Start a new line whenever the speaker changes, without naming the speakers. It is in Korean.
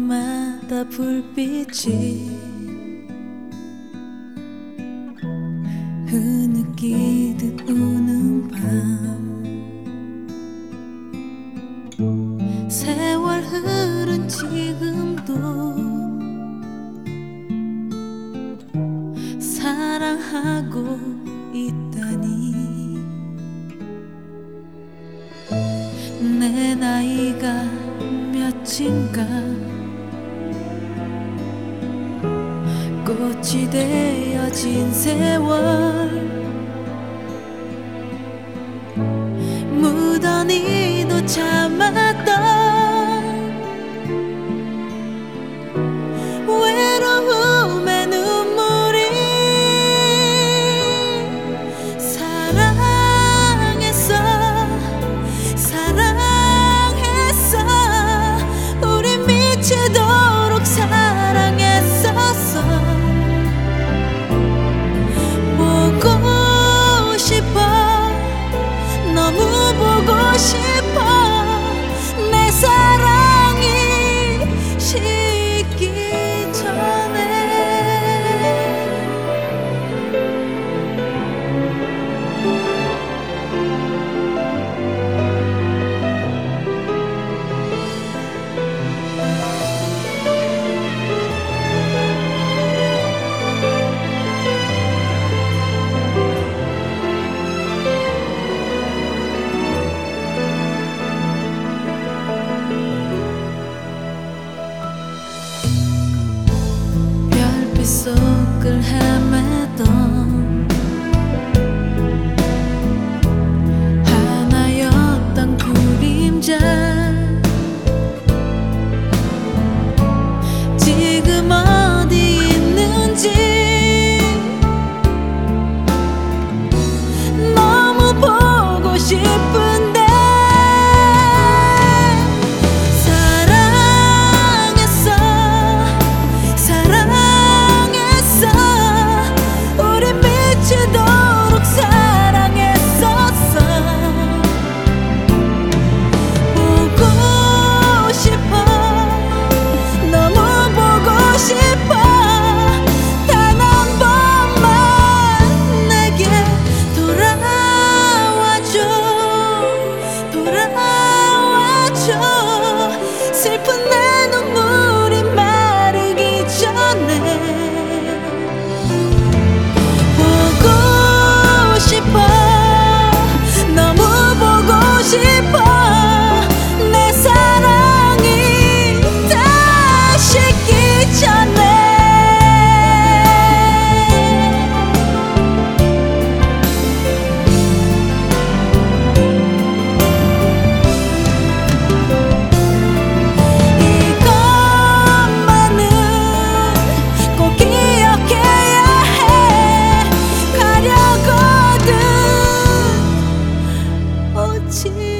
밤마다 불빛이 흐느끼듯 우는 밤, 세월 흐른 지금도 사랑하고 있다니. 내 나이가 몇인가 꽃이 되어진 세월, 무던히도 참았던 외로움의 눈물이 사랑했어, 사랑했어. 우린 미치도록 사랑했었어. 보고 싶어, 너무 보고 싶어. 내 사랑이 식기 전에. 별빛 속을 헤매던 하나였던 그림자, 지금 어디 있는지 너무 보고 싶은데. 사랑했어, 사랑했어. 우린 미치도록 사랑했었어. 보고 싶어, 너무 보고 싶어. 단 한 번만 내게 돌아와줘, 돌아와줘. 슬픈 내 눈물이 마르기 전에. 보고 싶어, 너무 보고 싶어. 내 사랑이 다 식기 전에. 이것만은 꼭 기억해야 해. 가려거든 오지